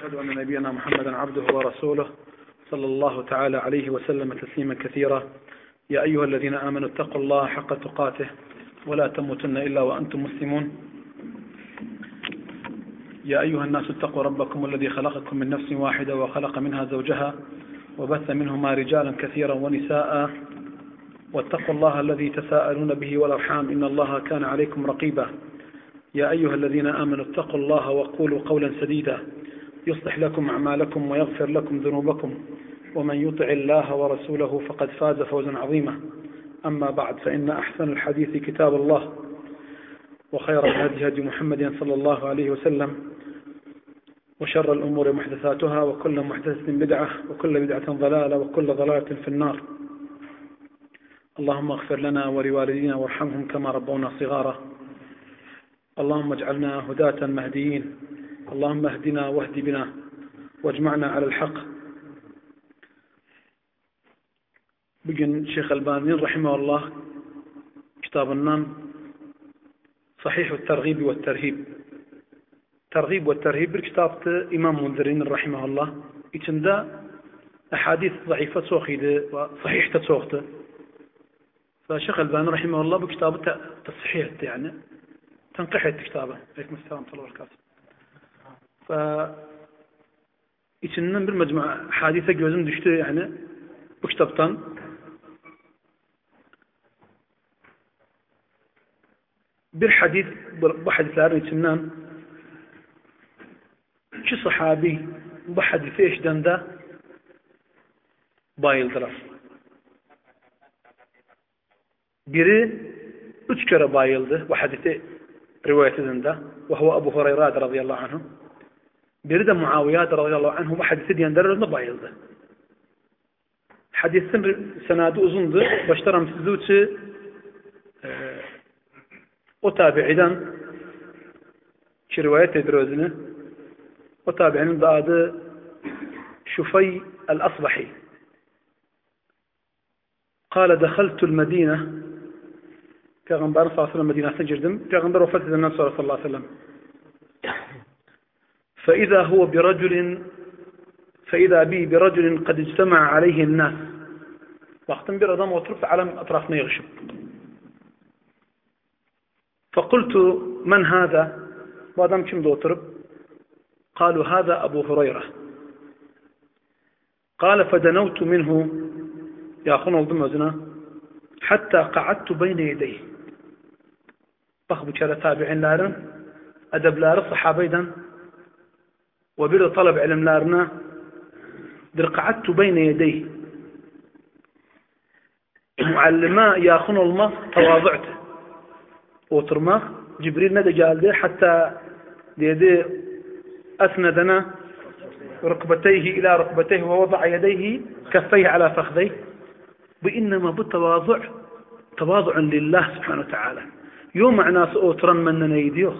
وأشهد أن نبينا محمدا عبده ورسوله صلى الله تعالى عليه وسلم تسليما كثيرا. يا أيها الذين آمنوا اتقوا الله حق تقاته ولا تموتن إلا وأنتم مسلمون. يا أيها الناس اتقوا ربكم الذي خلقكم من نفس واحدة وخلق منها زوجها وبث منهما رجالا كثيرا ونساء، واتقوا الله الذي تساءلون به والأرحام إن الله كان عليكم رقيبا. يا أيها الذين آمنوا اتقوا الله وقولوا قولا سديدا يصلح لكم أعمالكم ويغفر لكم ذنوبكم، ومن يطع الله ورسوله فقد فاز فوزا عظيما. أما بعد، فإن أحسن الحديث كتاب الله، وخير الهدي هدي محمد صلى الله عليه وسلم، وشر الأمور محدثاتها، وكل محدثة بدعة، وكل بدعة ضلالة، وكل ضلالة في النار. اللهم اغفر لنا ولوالدينا وارحمهم كما ربونا صغارا. اللهم اجعلنا هداة مهديين. اللهم اهدنا واهد بنا واجمعنا على الحق. بقن شيخ الباني رحمه الله كتاب النام صحيح الترغيب والترهيب. ترغيب والترهيب بالكتاب إمام منذرين رحمه الله إتندا أحاديث ضعيفة سوخيد وصحيح تسوخته. فشيخ الباني رحمه الله بكتاب تصحيح يعني تنقحت كتابه. عليكم السلام ورحمة الله وبركاته. إتنن بالمجمع حادثة جوزن دشته يعني بكتابتان بالحديث بحديث لارن إتنن شو صحابي بحديث إيش دندا بايل درس biri 3 kere bayıldı bu hadisi rivayet edildi, وهو أبو هريرة رضي الله عنه. biri de Muaviye radıyallahu anhu bu hadisi diyenlerinde bayıldı. Hadisin senadı uzundu. Başlarım sizde o tabi'iden ki rivayet ediyor özünü. O tabi'inin de adı Şufey el-Asbahi. قال دخلت المدينة. Peygamber sallallahu aleyhi ve sellem Medine'sine girdim. Peygamber vefat edenden sonra sallallahu aleyhi ve sellem. فإذا بي برجل قد اجتمع عليه الناس. Baktım bir adam oturup alem etrafına yığışıp. فقلت من هذا? Bu adam kimdi oturup? قالوا هذا أبو هريرة. قال فدنوت منه. Yakın oldum özüne. Hatta qa'adtu beyne yedeyh. Bak bu kere tabi'inlerin edebleri sahabeyden ve bir de talep ilimlerine dir qa'adtu beyne yedeyh. Muallima yakın olmak tevazu'tu. Oturmak. Cibril ne de geldi? Hatta dedi أسندنا ركبتيه إلى ركبتيه ووضع يديه كفيه على فخذيه. وإنما بالتواضع تواضع لله سبحانه وتعالى. يوم ناس أوتران مننا يديوخ.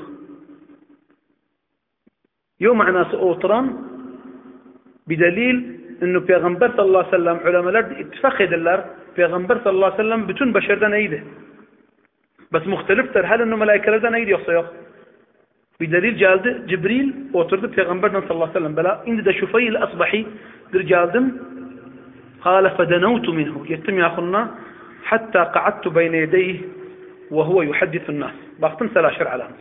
يوم ناس أوتران بدليل إنه پیغمبر صلى الله عليه وسلم علماء اتفاق ederler. Peygamber sallallahu aleyhi ve sellem bütün beşerden iyiydi. Bas muhteliftir. Hal إنه ملائكlerden iyiydi yoksa yok. بدليل geldi Cibril oturdu Peygamberden sallallahu aleyhi ve sellem bela. İndi de Şufey el-Asbahi bir geldim. قال فدنوت منه. Gittim yakınına. حتى قعدت بين يديه وهو يحدث الناس. Baktım selaşır alamet.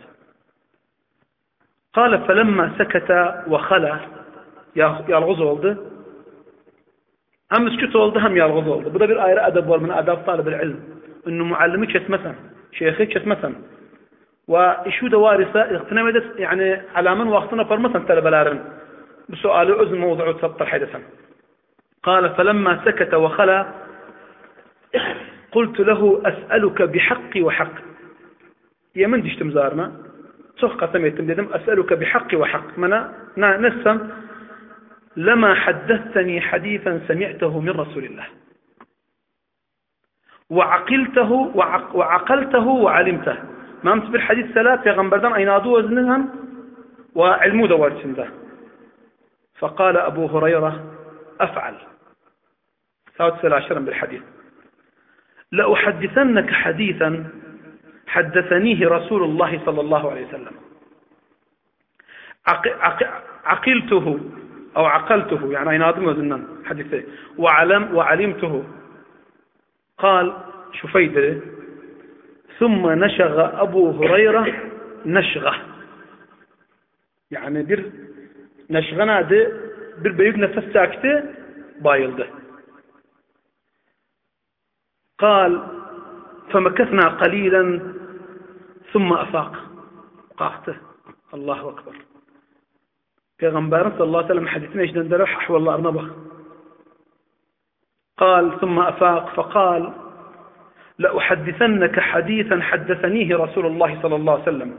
قال فلما سكت وخلى. Yalğız oldu. Hem müsküt oldu hem yalğız oldu. Bu da bir ayrı adab var. Min adab talib el-ilm. İnne muallimi kesmesen, şeyhi kesmesen. وشو دوارسة اغتنمت يعني على من وقتنا فرمسا تلبلارن بسؤال أذن موضوع تسطر حدثا. قال فلما سكت وخلى قلت له أسألك بحقي وحق. يا من ديش تمزارنا صح قسميتم ديدم أسألك بحقي وحق منا نسم لما حدثتني حديثا سمعته من رسول الله وعقلته وعلمته. ما أمس بالحديث ثلاث پیغمبردان اينادو وزنهم وعلمو دوارسنده. فقال أبو هريرة أفعل. ثالث سلاشرا بالحديث. لأحدثنك حديثا حدثنيه رسول الله صلى الله عليه وسلم عقلته أو عقلته يعني أي ناظم وزنان حديثه وعلمته. قال شفيدة ثم نشغ أبو هريرة نشغة يعني بير نشغنا ده بير بيق نفس ساكته بايل ده. قال فمكثنا قليلا ثم أفاق قاعته. الله أكبر. پیغمبر صلى الله عليه وسلم حديثنا ايش دندرح أحوال الله أرنبه. قال ثم أفاق فقال لأحدثنك حديثا حدثنيه رسول الله صلى الله عليه وسلم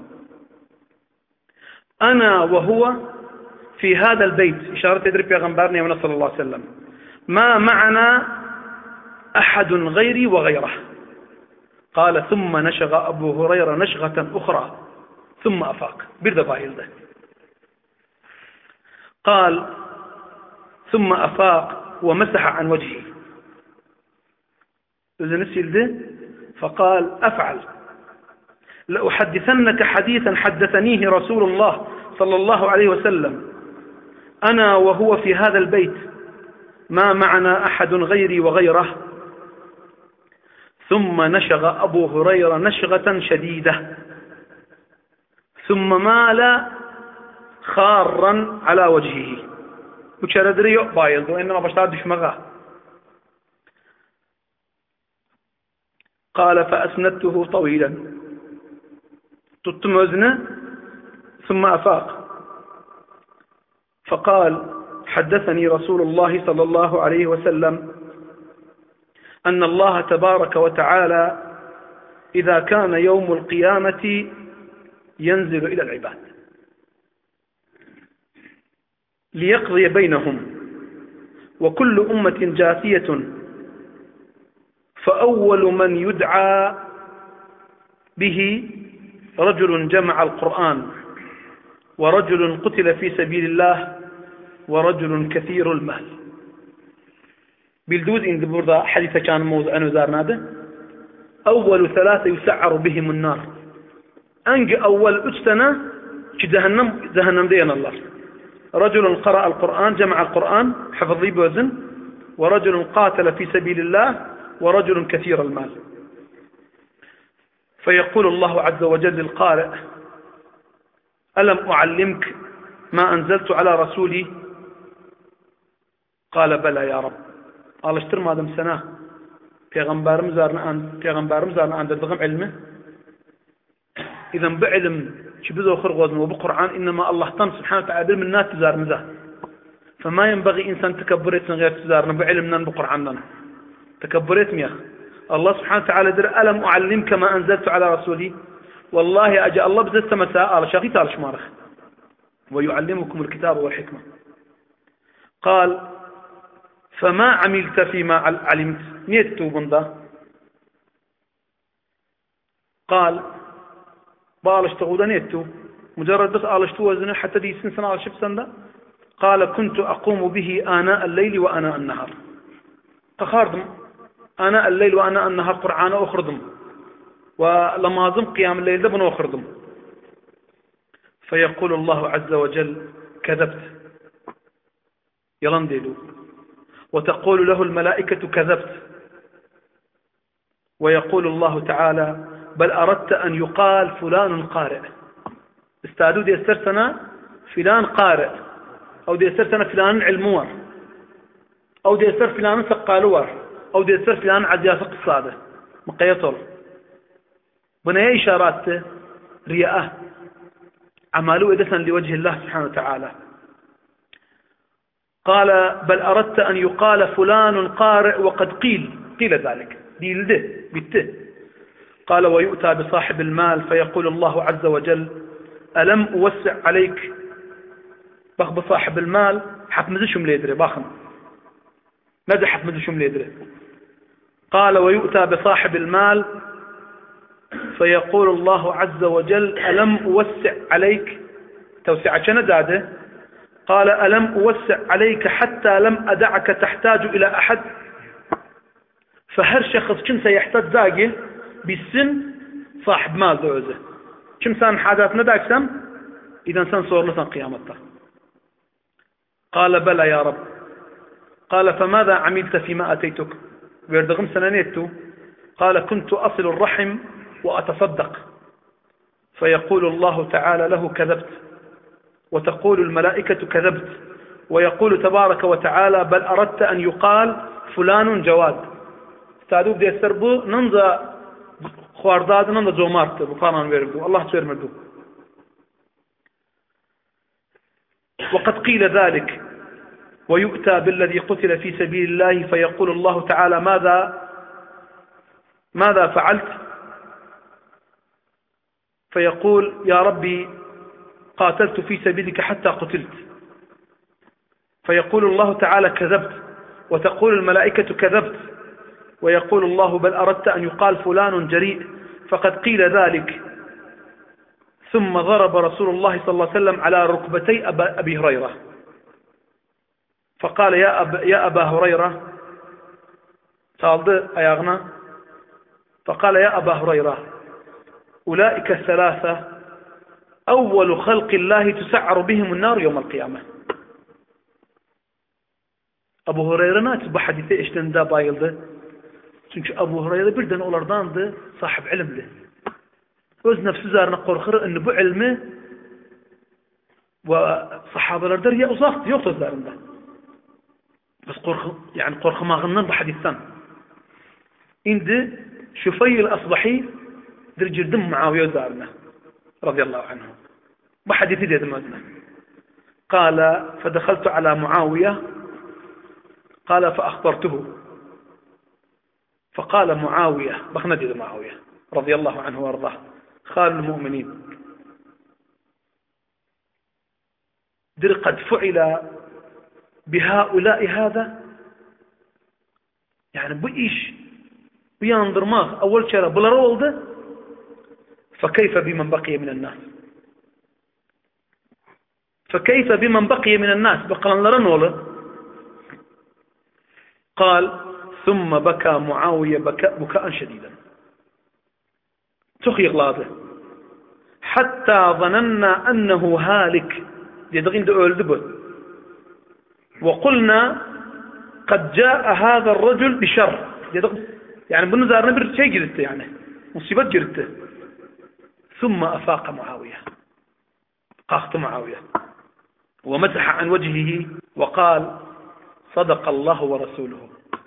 أنا وهو في هذا البيت إشارة يدري پیغمبرنا صلى الله عليه وسلم ما معنا أحد غيري وغيره. قال ثم نشغ أبو هريرة نشغة أخرى ثم أفاق برد بايل ده. قال ثم أفاق ومسح عن وجهه إذا نسيل ده فقال أفعل لأحدثنك حديثا حدثنيه رسول الله صلى الله عليه وسلم أنا وهو في هذا البيت ما معنا أحد غيري وغيره. ثم نشغ أبو هريرة نشغة شديدة ثم مال خارا على وجهه وشردري بايض وإنما بشتادش مغاه. قال فأسندته طويلا تتمزن ثم أفاق فقال حدثني رسول الله صلى الله عليه وسلم أن الله تبارك وتعالى إذا كان يوم القيامة ينزل إلى العباد ليقضي بينهم وكل أمة جاثية فأول من يدعى به رجل جمع القرآن ورجل قتل في سبيل الله ورجل كثير المال. بالدوز إن دبوردا حديثة كان موضوع أنوزار ناده أول ثلاثة يسعر بهم النار أنج أول أجتنا جهنم دين الله رجل قرأ القرآن جمع القرآن حفظي بوزن ورجل قاتل في سبيل الله ورجل كثير المال. فيقول الله عز وجل للقارئ ألم أعلمك ما أنزلت على رسولي؟ قال بلى يا رب. قال اشتر ما دم سنة پیغمبر مزارنا عند الدغم علمه إذا بعلم شبذو خرغوزن وبقرآن إنما الله تم سبحانه وتعالى من الناس تزار مزاه فما ينبغي إنسان تكبريت من غير تزارنا بعلمنا بقرآننا تكبريت ميخ الله سبحانه وتعالى در ألم أعلمك ما أنزلت على رسولي والله أجا الله بزدت مساء على شاقيت على شمارخ ويعلمكم الكتاب والحكمة. قال فما عملت فيما علمت نيتو بندا. قال بالش تغودا نيتو مجرد بس آلشتو وزنه حتى دي سنة على شب سنة. قال كنت أقوم به آناء الليل وآناء النهار تخاردم آناء الليل وآناء النهار قرآن أخردم ولما ظم قيام الليل دبن أخردم. فيقول الله عز وجل كذبت يلندلو وتقول له الملائكة كذبت ويقول الله تعالى بل أردت أن يقال فلان قارئ استعدوا دي استرسنا فلان قارئ أو دي استرسنا فلان علمور أو دي استر فلان سقالور أو دي استر فلان عزياس قصاده مقيطر بنايا إشارات رياءه عملوا إدسا لوجه الله سبحانه وتعالى. قال بل أردت أن يقال فلان قارئ وقد قيل ذلك ديل ده بالته. قال ويؤتى بصاحب المال فيقول الله عز وجل ألم أوسع عليك بخ بصاحب المال حتمزشهم ليدري باخم ماذا حتمزشهم ليدري. قال ويؤتى بصاحب المال فيقول الله عز وجل ألم أوسع عليك توسع شنداده. قال ألم أوسع عليك حتى لم أدعك تحتاج إلى أحد. فهر شخص كم سيحتاج ذاقه بالسن صاحب مال دوزه كم سان حاجات نداك سم إذا سنصور لسان قيامته. قال بلى يا رب. قال فماذا عملت فيما أتيتك؟ ويردغم سنانيته. قال كنت أصل الرحم وأتصدق. فيقول الله تعالى له كذبت، وتقول الملائكة كذبت، ويقول تبارك وتعالى بل أردت أن يقال فلان جواد. استعدوا بدي السربو ننظى خوارداد ننظى جومارت بقارن ويردو الله تسير مردو. وقد قيل ذلك. ويؤتى بالذي قتل في سبيل الله فيقول الله تعالى ماذا فعلت؟ فيقول يا ربي قاتلت في سبيلك حتى قتلت. فيقول الله تعالى كذبت، وتقول الملائكة كذبت، ويقول الله بل أردت أن يقال فلان جريء فقد قيل ذلك. ثم ضرب رسول الله صلى الله عليه وسلم على ركبتي أبي هريرة فقال يا أبا هريرة صالد أياغنا فقال يا أبا هريرة أولئك الثلاثة أول خلق الله تسعر بهم النار يوم القيامة. أبو هريرة ناتب حديثي إشتن دا بايلده. çünkü Abu Hurayra birden onlardandı, sahip ilimdi. Öz nefsi üzerine korkar en bu ilmi ve sahabelerden ya uzaktı, yok sözlerinde. Biz korkmağından bu hadisten. İndi Şufayl el-Asbahi dircirdim Muaviye üzerine radıyallahu anh. Bu hadithi dedim özüne. قال فدخلت على معاوية قال فأخبرته فقال معاوية بخندي معاوية رضي الله عنه وارضاه خال المؤمنين در قد فعل بهؤلاء هذا يعني بإيش بينظر ما أول شرع بلا رولد فكيف بمن بقي من الناس فكيف بمن بقي من الناس بقلن لرنوله قال ثم بكى معاوية بكاء شديدا تخي غلاده حتى ظننا أنه هالك يدغين دؤلدبه وقلنا قد جاء هذا الرجل بشر يعني بالنظر نبر شيء جرته يعني مصيبة جرته ثم أفاق معاوية قاخت معاوية ومسح عن وجهه وقال صدق الله ورسوله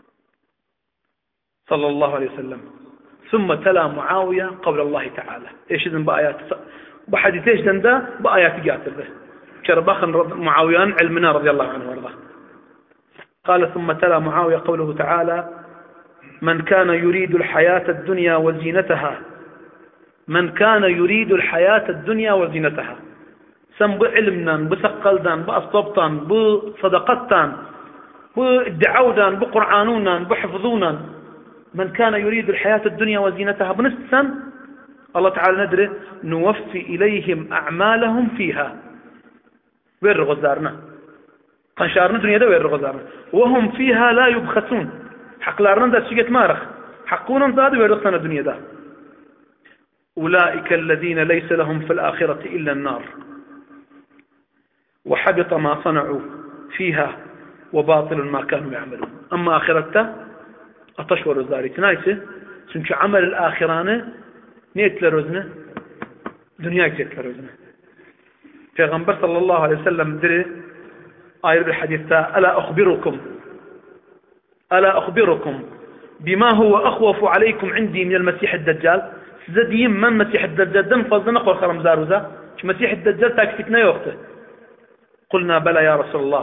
صلى الله عليه وسلم ثم تلا معاوية قول الله تعالى ايش اذن بآيات بحديث ايش ده بآيات قاتل ده شرباخ معاوية علمنا رضي الله عنه وارضاه قال ثم تلا معاوية قوله تعالى من كان يريد الحياة الدنيا وزينتها من كان يريد الحياة الدنيا وزينتها سن بعلمنا بثقلدان بأصطبطان بصدقتان بدعودان بقرآنونا بحفظونا من كان يريد الحياة الدنيا وزينتها بنستسن الله تعالى ندري نوفي إليهم أعمالهم فيها وين رغزارنا قنشارنا الدنيا ده وين رغزارنا وهم فيها لا يبخسون حق لارنا ده شيء مارخ حقونا زاد وين رغزنا الدنيا ده أولئك الذين ليس لهم في الآخرة إلا النار وحبط ما صنعوا فيها وباطل ما كانوا يعملون أما آخرته أتشور ذلك نايسه çünkü عمل الآخرانه niyetler özüne dünya niyetler özüne Peygamber sallallahu aleyhi ve sellem diri ayrı bir hadiste ألا أخبركم بما هو أخوف عليكم عندي من المسيح الدجال size diyeyim ben Mesih الدجال'den fazla ne korkarım zaruza çünkü Mesih الدجال taktikine yoktu قلنا بلى يا رسول الله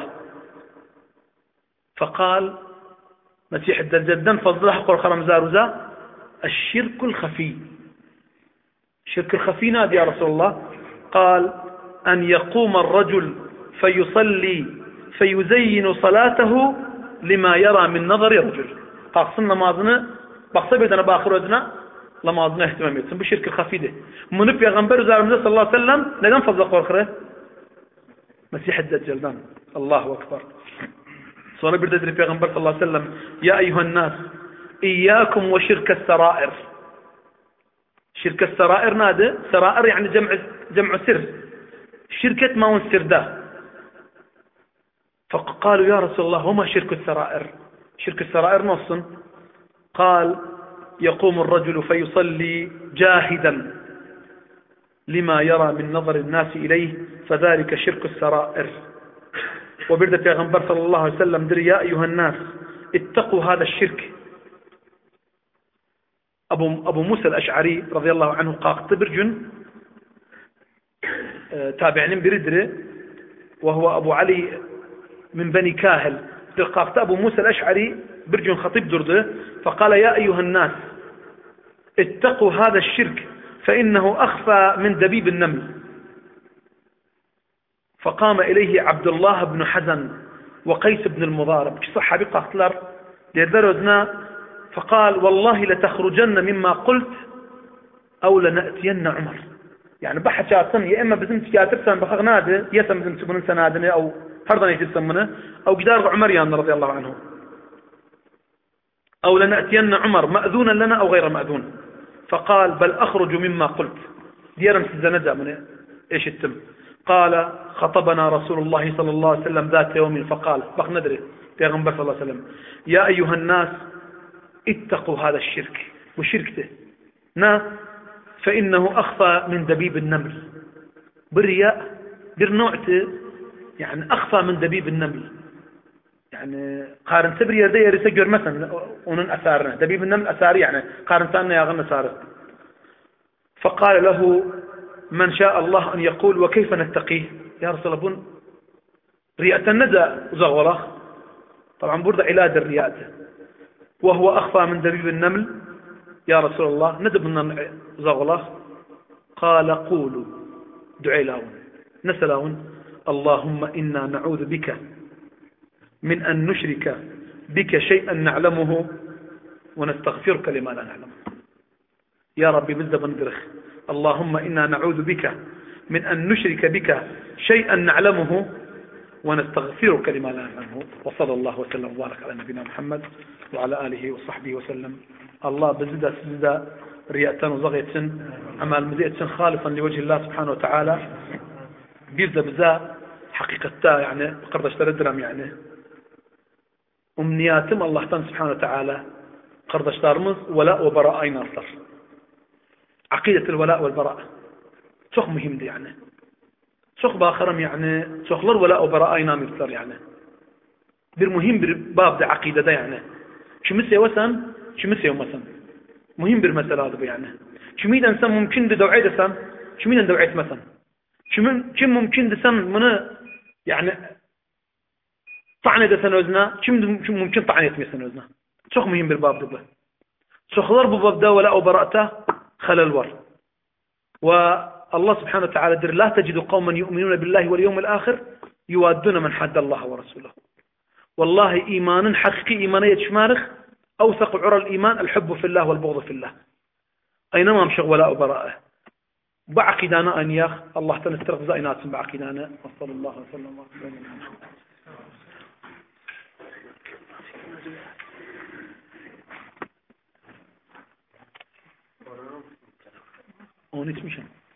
فقال مسيح الدجال فضله قرخرم زاروزا الشرك الخفي الشرك الخفي نادي يا رسول الله قال أن يقوم الرجل فيصلي فيزين صلاته لما يرى من نظر رجل قاصنا ماذنا بقصة بيدنا بآخر ودنا لما أظن اهتمام يتسم بالشرك الخفي ده من بيغمبر زارمزة صلى الله عليه وسلم لقد فضل قرخره مسيح الدجال دان الله أكبر صلى برد في پیغمبر صلى الله عليه وسلم يا أيها الناس إياكم وشرك السرائر شرك السرائر نادى سرائر يعني جمع سر شركة ما ونسرده. فقالوا يا رسول الله وما شرك السرائر؟ شرك السرائر نص. قال يقوم الرجل فيصلي جاهدا لما يرى من نظر الناس إليه فذلك شرك السرائر. وبردة پیغمبر صلى الله عليه وسلم در يا أيها الناس اتقوا هذا الشرك. أبو موسى الأشعري رضي الله عنه قاق تبرجن تابعين بردره، وهو أبو علي من بني كاهل. قاقت أبو موسى الأشعري برجن خطيب درده فقال يا أيها الناس اتقوا هذا الشرك فإنه أخفى من دبيب النمل. فقام إليه عبد الله بن حزن وقيس بن المضارب صحابي قاقتلر ليدرزنا فقال والله لتخرجن مما قلت أو لنأتين عمر. يعني بحث شاسن يا إما بزنت كاترسن بخغناده يسم بزنت بن سنادنه أو فرضا يتسمنه أو جدار عمر يعني رضي الله عنه، أو لنأتين عمر مأذونا لنا أو غير مأذون. فقال بل أخرج مما قلت ديرم سزنجا من إيش التم. قال خطبنا رسول الله صلى الله عليه وسلم ذات يوم فقال بق ندري پیغمبر صلى الله عليه وسلم يا أيها الناس اتقوا هذا الشرك وشركته فإنه أخفى من دبيب النمل. بالرياء برنوعته يعني أخفى من دبيب النمل. يعني قارن تبري يدي يسجر مثلا ونن أثارنا دبيب النمل أثاري يعني قارن ثاننا يا غن أثاره. فقال له من شاء الله أن يقول وكيف نتقيه يا رسول الله؟ رياء الندى زغوره طبعا برد علاج الرياء وهو أخفى من دبيب النمل يا رسول الله ندب من زغوره. قال قولوا دعي لهم نسلهم اللهم إنا نعوذ بك من أن نشرك بك شيئا نعلمه ونستغفرك لما لا نعلم. يا ربي بزد بنقرخ اللهم إنا نعوذ بك من أن نشرك بك شيئا نعلمه ونستغفرك لما لا نعلمه. وصلى الله وسلم وبارك على نبينا محمد وعلى آله وصحبه وسلم. الله بزد سزد رياء وزغية عمال مزيئة خالصا لوجه الله سبحانه وتعالى بيبزا بزا حقيقتا يعني قردش تردرم يعني أمنياتم الله سبحانه وتعالى قردش تارمز ولاء وبراء أي ناصر. عقيدة الولاء والبراء سوخ مهم دي يعني سوخ باخرم يعني سوخ لر ولاء وبراء أي ناصر يعني بالمهم باب دي عقيدة ده يعني شو مسي وسن شو مسي ومسن مهم بالمسألة هذا يعني شو ميدا نسم ممكن دوعي دسم شو ميدا دوعيت مثلا شو ممكن دسم من يعني طعنة دسن وزنا شو ممكن طعنة مثلا وزنا سوخ مهم بالباب ده سوخ لر بباب ده ولاء وبراءته خلل ور. والله سبحانه وتعالى در لا تجد قوما يؤمنون بالله واليوم الآخر يوادون من حد الله ورسوله. والله إيمان حقيقي إيمانية شمارخ أوثق عرى الإيمان الحب في الله والبغض في الله أينما مشغ ولاء وبراءه بعقدانا أن ياخ الله تنسترق زائنات بعقدانا. وصلى الله وسلم ونسمشن